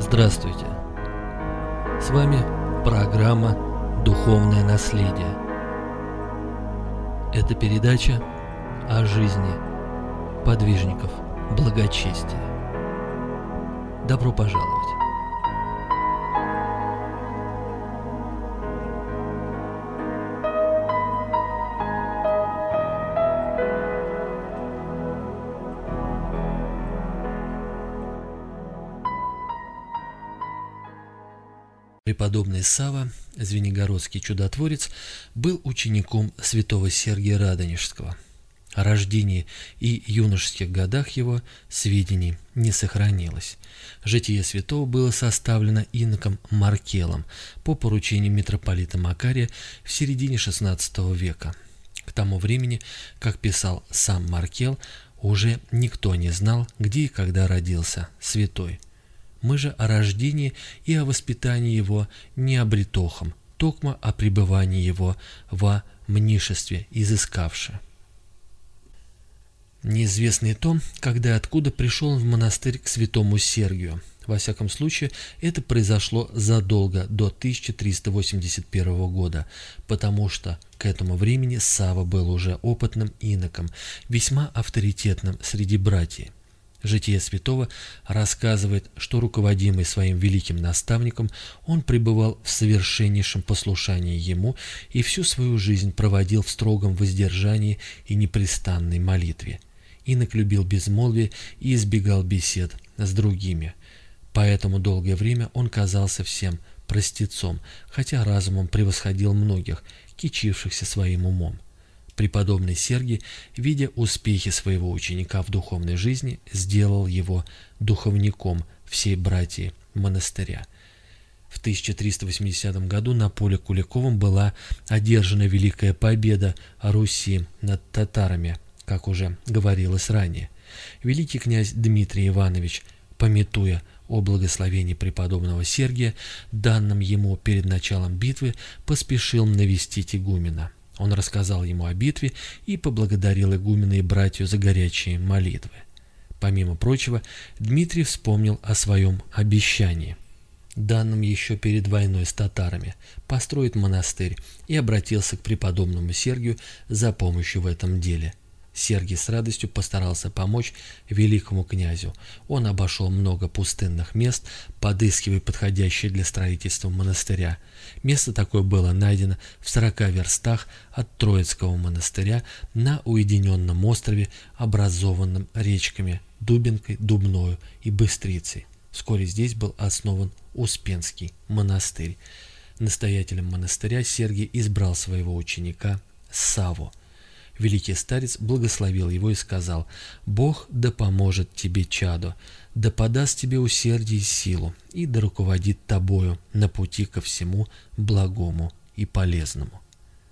Здравствуйте! С вами программа «Духовное наследие». Это передача о жизни подвижников благочестия. Добро пожаловать! Преподобный Савва, звенигородский чудотворец, был учеником святого Сергия Радонежского. О рождении и юношеских годах его сведений не сохранилось. Житие святого было составлено иноком Маркелом по поручению митрополита Макария в середине XVI века. К тому времени, как писал сам Маркел, уже никто не знал, где и когда родился святой. Мы же о рождении и о воспитании его не обретохом, токмо о пребывании его во мнишестве изыскавши. Неизвестно и то, когда и откуда пришел он в монастырь к святому Сергию. Во всяком случае, это произошло задолго до 1381 года, потому что к этому времени Савва был уже опытным иноком, весьма авторитетным среди братьев. Житие святого рассказывает, что, руководимый своим великим наставником, он пребывал в совершеннейшем послушании ему и всю свою жизнь проводил в строгом воздержании и непрестанной молитве. Инок любил безмолвие и избегал бесед с другими. Поэтому долгое время он казался всем простецом, хотя разумом превосходил многих, кичившихся своим умом. Преподобный Сергий, видя успехи своего ученика в духовной жизни, сделал его духовником всей братьи монастыря. В 1380 году на поле Куликовом была одержана великая победа Руси над татарами, как уже говорилось ранее. Великий князь Дмитрий Иванович, памятуя о благословении преподобного Сергия, данном ему перед началом битвы, поспешил навестить игумена. Он рассказал ему о битве и поблагодарил игумена и братью за горячие молитвы. Помимо прочего, Дмитрий вспомнил о своем обещании, данном еще перед войной с татарами, построить монастырь, и обратился к преподобному Сергию за помощью в этом деле. Сергий с радостью постарался помочь великому князю. Он обошел много пустынных мест, подыскивая подходящее для строительства монастыря. Место такое было найдено в 40 верстах от Троицкого монастыря на уединенном острове, образованном речками Дубинкой, Дубною и Быстрицей. Вскоре здесь был основан Успенский монастырь. Настоятелем монастыря Сергий избрал своего ученика Савву. Великий старец благословил его и сказал: «Бог да поможет тебе, чадо, да подаст тебе усердие и силу, и да руководит тобою на пути ко всему благому и полезному».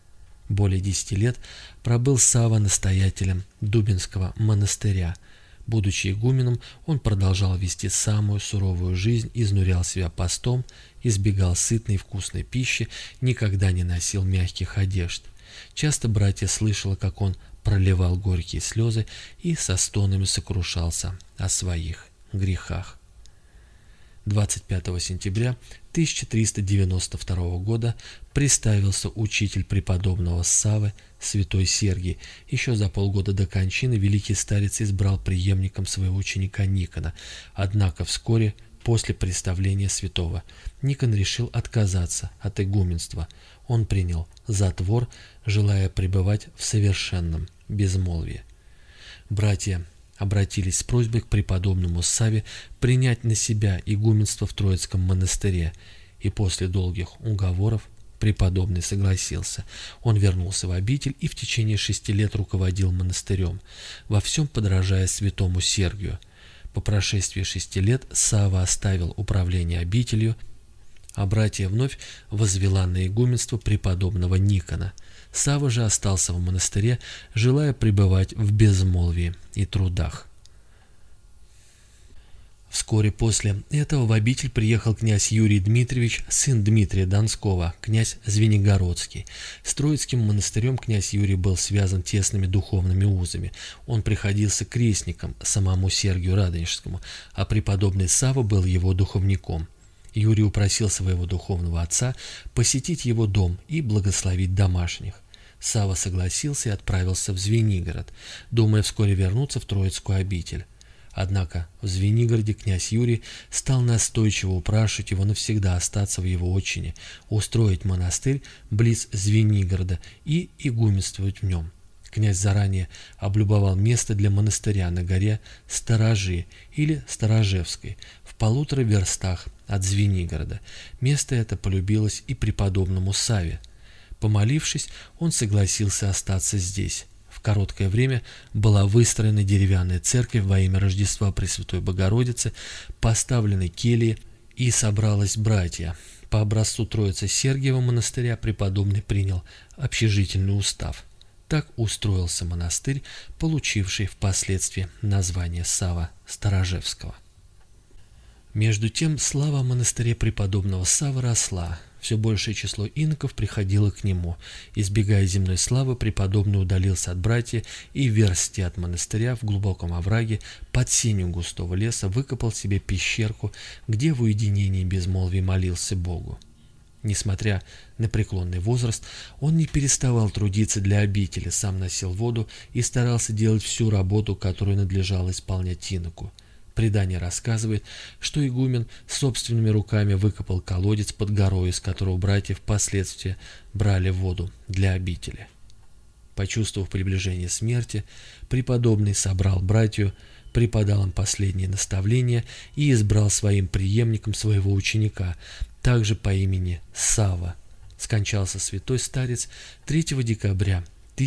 Более 10 лет пробыл Савва настоятелем Дубинского монастыря. Будучи игуменом, он продолжал вести самую суровую жизнь, изнурял себя постом, избегал сытной и вкусной пищи, никогда не носил мягких одежд. Часто братья слышали, как он проливал горькие слезы и со стонами сокрушался о своих грехах. 25 сентября 1392 года приставился учитель преподобного Саввы, святой Сергий. Еще за полгода до кончины великий старец избрал преемником своего ученика Никона, однако вскоре после представления святого Никон решил отказаться от игуменства. Он принял затвор, желая пребывать в совершенном безмолвии. Братья обратились с просьбой к преподобному Савве принять на себя игуменство в Троицком монастыре, и после долгих уговоров преподобный согласился. Он вернулся в обитель и в течение 6 лет руководил монастырем, во всем подражая святому Сергию. По прошествии 6 лет Савва оставил управление обителью, а братья вновь возвела на игуменство преподобного Никона. Савва же остался в монастыре, желая пребывать в безмолвии и трудах. Вскоре после этого в обитель приехал князь Юрий Дмитриевич, сын Дмитрия Донского, князь Звенигородский. С Троицким монастырем князь Юрий был связан тесными духовными узами. Он приходился крестником самому Сергию Радонежскому, а преподобный Савва был его духовником. Юрий упросил своего духовного отца посетить его дом и благословить домашних. Савва согласился и отправился в Звенигород, думая вскоре вернуться в Троицкую обитель. Однако в Звенигороде князь Юрий стал настойчиво упрашивать его навсегда остаться в его отчине, устроить монастырь близ Звенигорода и игуменствовать в нем. Князь заранее облюбовал место для монастыря на горе Сторожи или Сторожевской, в 1,5 верстах от Звенигорода. Место это полюбилось и преподобному Савве. Помолившись, он согласился остаться здесь. В короткое время была выстроена деревянная церковь во имя Рождества Пресвятой Богородицы, поставлены кельи, и собралось братья. По образцу Троицы Сергиева монастыря преподобный принял общежительный устав. Так устроился монастырь, получивший впоследствии название Савва-Сторожевского. Между тем слава о монастыре преподобного Саввы росла. Все большее число иноков приходило к нему. Избегая земной славы, преподобный удалился от братьев и в версте от монастыря в глубоком овраге под сенью густого леса выкопал себе пещерку, где в уединении и безмолвии молился Богу. Несмотря на преклонный возраст, он не переставал трудиться для обители, сам носил воду и старался делать всю работу, которую надлежало исполнять иноку. Предание рассказывает, что игумен собственными руками выкопал колодец под горой, из которого братья впоследствии брали воду для обители. Почувствовав приближение смерти, преподобный собрал братью, преподал им последние наставления и избрал своим преемником своего ученика, также по имени Савва. Скончался святой старец 3 декабря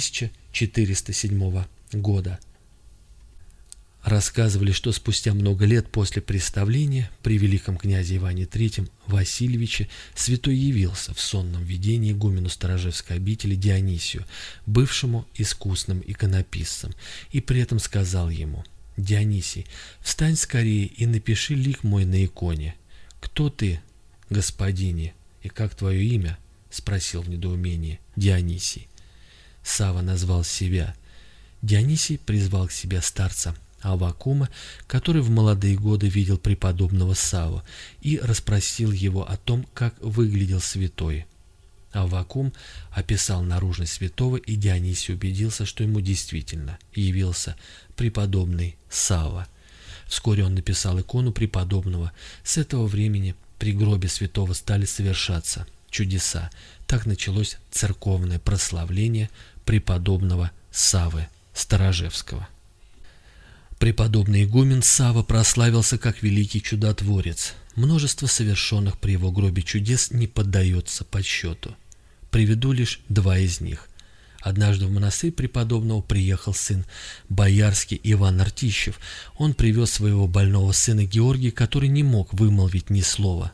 1407 года. Рассказывали, что спустя много лет после представления при великом князе Иване III Васильевиче святой явился в сонном видении игумену Сторожевской обители Дионисию, бывшему искусным иконописцем, и при этом сказал ему: «Дионисий, встань скорее и напиши лик мой на иконе». «Кто ты, господине, и как твое имя?» — спросил в недоумении Дионисий. Савва назвал себя. Дионисий призвал к себе старца Аввакума, который в молодые годы видел преподобного Савву, и расспросил его о том, как выглядел святой. Аввакум описал наружность святого, и Дионисий убедился, что ему действительно явился преподобный Савва. Вскоре он написал икону преподобного. С этого времени при гробе святого стали совершаться чудеса. Так началось церковное прославление преподобного Саввы Сторожевского. Преподобный игумен Савва прославился как великий чудотворец. Множество совершенных при его гробе чудес не поддается подсчету. Приведу лишь 2 из них. Однажды в монастырь преподобного приехал сын боярский Иван Артищев. Он привез своего больного сына Георгия, который не мог вымолвить ни слова.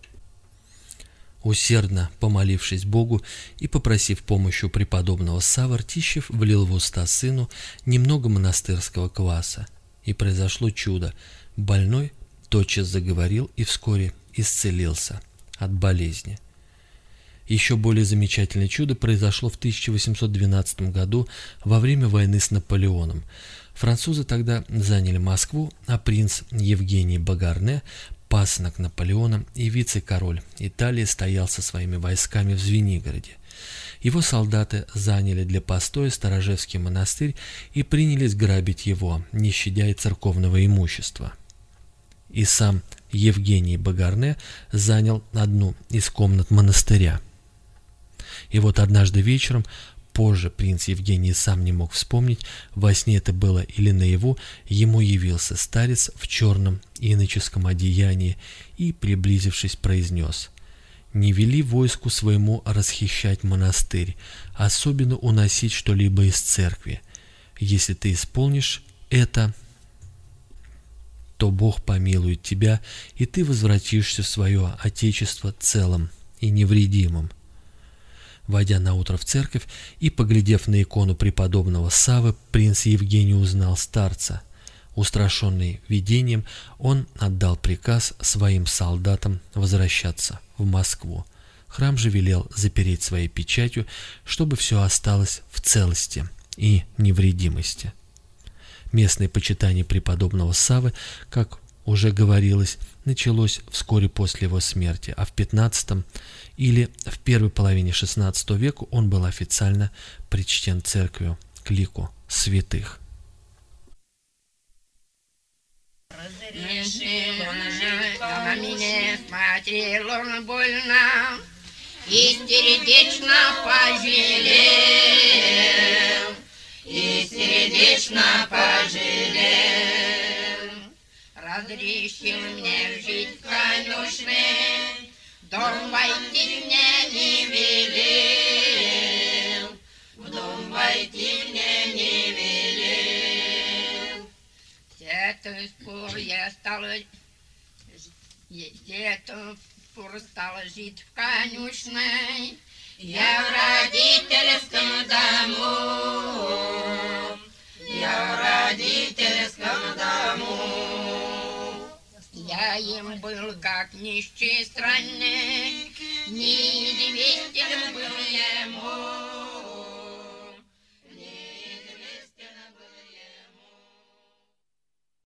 Усердно помолившись Богу и попросив помощи у преподобного Саввы, Артищев влил в уста сыну немного монастырского кваса. И произошло чудо. Больной тотчас заговорил и вскоре исцелился от болезни. Еще более замечательное чудо произошло в 1812 году во время войны с Наполеоном. Французы тогда заняли Москву, а принц Евгений Багарне, пасынок Наполеона и вице-король Италии, стоял со своими войсками в Звенигороде. Его солдаты заняли для постоя Сторожевский монастырь и принялись грабить его, не щадя и церковного имущества. И сам Евгений Багарне занял одну из комнат монастыря. И вот однажды вечером, позже принц Евгений сам не мог вспомнить, во сне это было или наяву, ему явился старец в черном иноческом одеянии и, приблизившись, произнес: «Не вели войску своему расхищать монастырь, особенно уносить что-либо из церкви. Если ты исполнишь это, то Бог помилует тебя, и ты возвратишься в свое отечество целым и невредимым». Войдя наутро в церковь и поглядев на икону преподобного Саввы, принц Евгений узнал старца. Устрашенный видением, он отдал приказ своим солдатам возвращаться в Москву. Храм же велел запереть своей печатью, чтобы все осталось в целости и невредимости. Местное почитание преподобного Саввы, как уже говорилось, началось вскоре после его смерти, а в 15 или в первой половине 16 века он был официально причтен церковью к лику святых. Решил он жить, на меня смотрел он больно и сердечно пожалел, разрешил мне жить в конюшне, дом войти мне не велел, в дом войти мне не велел. С тех пор я стала жить в конюшной, я в родительском дому, я им был как нищий странник, не известен был ему.